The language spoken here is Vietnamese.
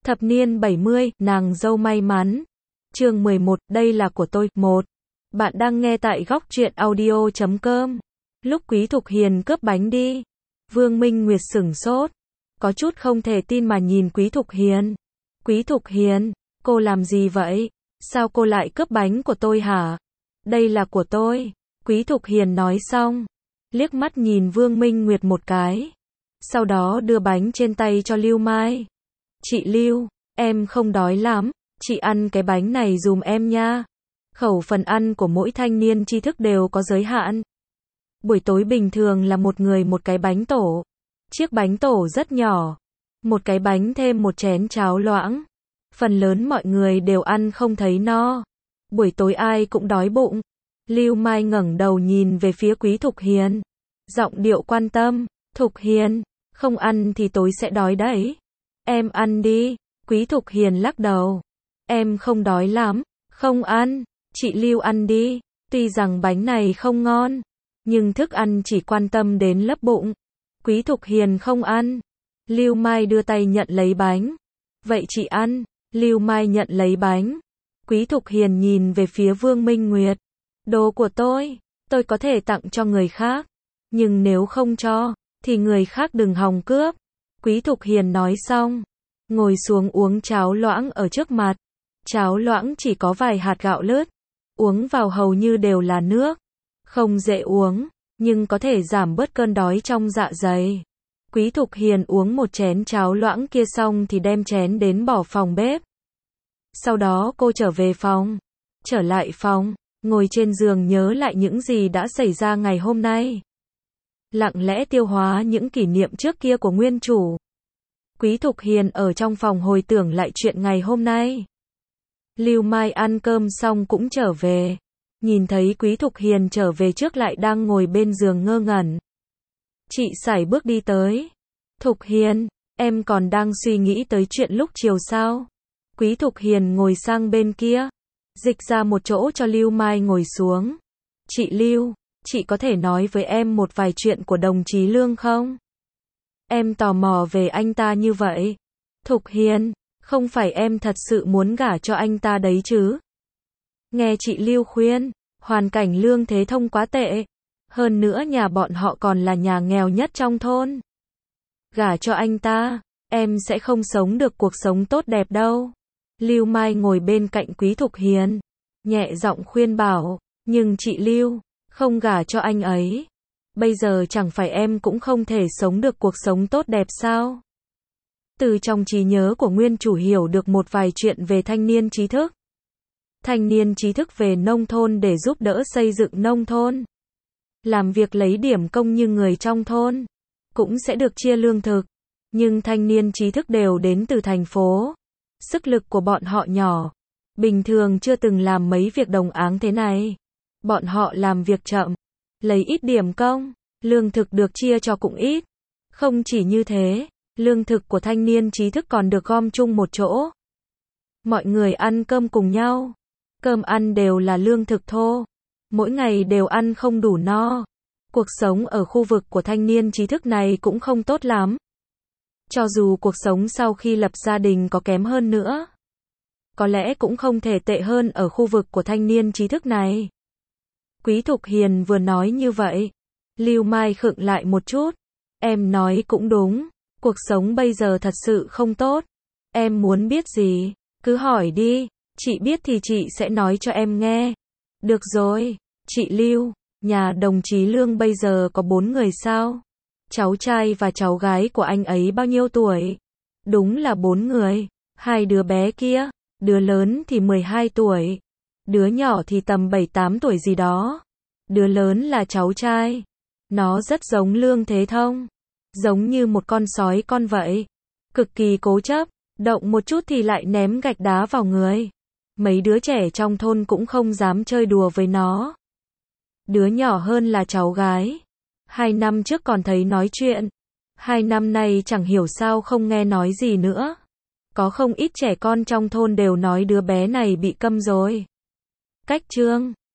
Thập niên 70, nàng dâu may mắn. Chương 11, đây là của tôi. 1. Bạn đang nghe tại góc truyện audio.com. Lúc Quý Thục Hiền cướp bánh đi, Vương Minh Nguyệt sửng sốt, có chút không thể tin mà nhìn Quý Thục Hiền. Quý Thục Hiền, cô làm gì vậy? Sao cô lại cướp bánh của tôi hả? Đây là của tôi. Quý Thục Hiền nói xong, liếc mắt nhìn Vương Minh Nguyệt một cái, sau đó đưa bánh trên tay cho Lưu Mai. Chị Lưu, em không đói lắm, chị ăn cái bánh này dùm em nha. Khẩu phần ăn của mỗi thanh niên tri thức đều có giới hạn. Buổi tối bình thường là một người một cái bánh tổ. Chiếc bánh tổ rất nhỏ. Một cái bánh thêm một chén cháo loãng. Phần lớn mọi người đều ăn không thấy no. Buổi tối ai cũng đói bụng. Lưu Mai ngẩng đầu nhìn về phía Quý Thục Hiền. Giọng điệu quan tâm. Thục Hiền, không ăn thì tối sẽ đói đấy. Em ăn đi. Quý Thục Hiền lắc đầu. Em không đói lắm. Không ăn. Chị Lưu ăn đi. Tuy rằng bánh này không ngon, nhưng thức ăn chỉ quan tâm đến lấp bụng. Quý Thục Hiền không ăn. Lưu Mai đưa tay nhận lấy bánh. Vậy chị ăn. Lưu Mai nhận lấy bánh. Quý Thục Hiền nhìn về phía Vương Minh Nguyệt. Đồ của tôi có thể tặng cho người khác. Nhưng nếu không cho, thì người khác đừng hòng cướp. Quý Thục Hiền nói xong, ngồi xuống uống cháo loãng ở trước mặt. Cháo loãng chỉ có vài hạt gạo lứt, uống vào hầu như đều là nước. Không dễ uống, nhưng có thể giảm bớt cơn đói trong dạ dày. Quý Thục Hiền uống một chén cháo loãng kia xong thì đem chén đến bỏ phòng bếp. Sau đó cô trở về phòng. Trở lại phòng, ngồi trên giường nhớ lại những gì đã xảy ra ngày hôm nay. Lặng lẽ tiêu hóa những kỷ niệm trước kia của nguyên chủ. Quý Thục Hiền ở trong phòng hồi tưởng lại chuyện ngày hôm nay. Lưu Mai ăn cơm xong cũng trở về. Nhìn thấy Quý Thục Hiền trở về trước lại đang ngồi bên giường ngơ ngẩn. Chị sải bước đi tới. Thục Hiền, em còn đang suy nghĩ tới chuyện lúc chiều sao? Quý Thục Hiền ngồi sang bên kia, dịch ra một chỗ cho Lưu Mai ngồi xuống. Chị Lưu, chị có thể nói với em một vài chuyện của đồng chí Lương không? Em tò mò về anh ta như vậy. Thục Hiền, không phải em thật sự muốn gả cho anh ta đấy chứ? Nghe chị Lưu khuyên, hoàn cảnh Lương Thế Thông quá tệ. Hơn nữa nhà bọn họ còn là nhà nghèo nhất trong thôn. Gả cho anh ta, em sẽ không sống được cuộc sống tốt đẹp đâu. Lưu Mai ngồi bên cạnh Quý Thục Hiền, nhẹ giọng khuyên bảo, nhưng chị Lưu, không gả cho anh ấy. Bây giờ chẳng phải em cũng không thể sống được cuộc sống tốt đẹp sao? Từ trong trí nhớ của nguyên chủ hiểu được một vài chuyện về thanh niên trí thức. Thanh niên trí thức về nông thôn để giúp đỡ xây dựng nông thôn. Làm việc lấy điểm công như người trong thôn. Cũng sẽ được chia lương thực. Nhưng thanh niên trí thức đều đến từ thành phố. Sức lực của bọn họ nhỏ. Bình thường chưa từng làm mấy việc đồng áng thế này. Bọn họ làm việc chậm. Lấy ít điểm công. Lương thực được chia cho cũng ít. Không chỉ như thế, lương thực của thanh niên trí thức còn được gom chung một chỗ. Mọi người ăn cơm cùng nhau. Cơm ăn đều là lương thực thô. Mỗi ngày đều ăn không đủ no. Cuộc sống ở khu vực của thanh niên trí thức này cũng không tốt lắm. Cho dù cuộc sống sau khi lập gia đình có kém hơn nữa, có lẽ cũng không thể tệ hơn ở khu vực của thanh niên trí thức này. Quý Thục Hiền vừa nói như vậy, Lưu Mai khựng lại một chút. Em nói cũng đúng, cuộc sống bây giờ thật sự không tốt. Em muốn biết gì, cứ hỏi đi, chị biết thì chị sẽ nói cho em nghe. Được rồi, chị Lưu, nhà đồng chí Lương bây giờ có 4 người sao? Cháu trai và cháu gái của anh ấy bao nhiêu tuổi? Đúng là 4 người, 2 đứa bé kia, đứa lớn thì 12 tuổi, đứa nhỏ thì tầm 7-8 tuổi gì đó. Đứa lớn là cháu trai. Nó rất giống Lương Thế Thông. Giống như một con sói con vậy. Cực kỳ cố chấp, động một chút thì lại ném gạch đá vào người. Mấy đứa trẻ trong thôn cũng không dám chơi đùa với nó. Đứa nhỏ hơn là cháu gái. 2 năm trước còn thấy nói chuyện. 2 năm nay chẳng hiểu sao không nghe nói gì nữa. Có không ít trẻ con trong thôn đều nói đứa bé này bị câm rồi. Cách chương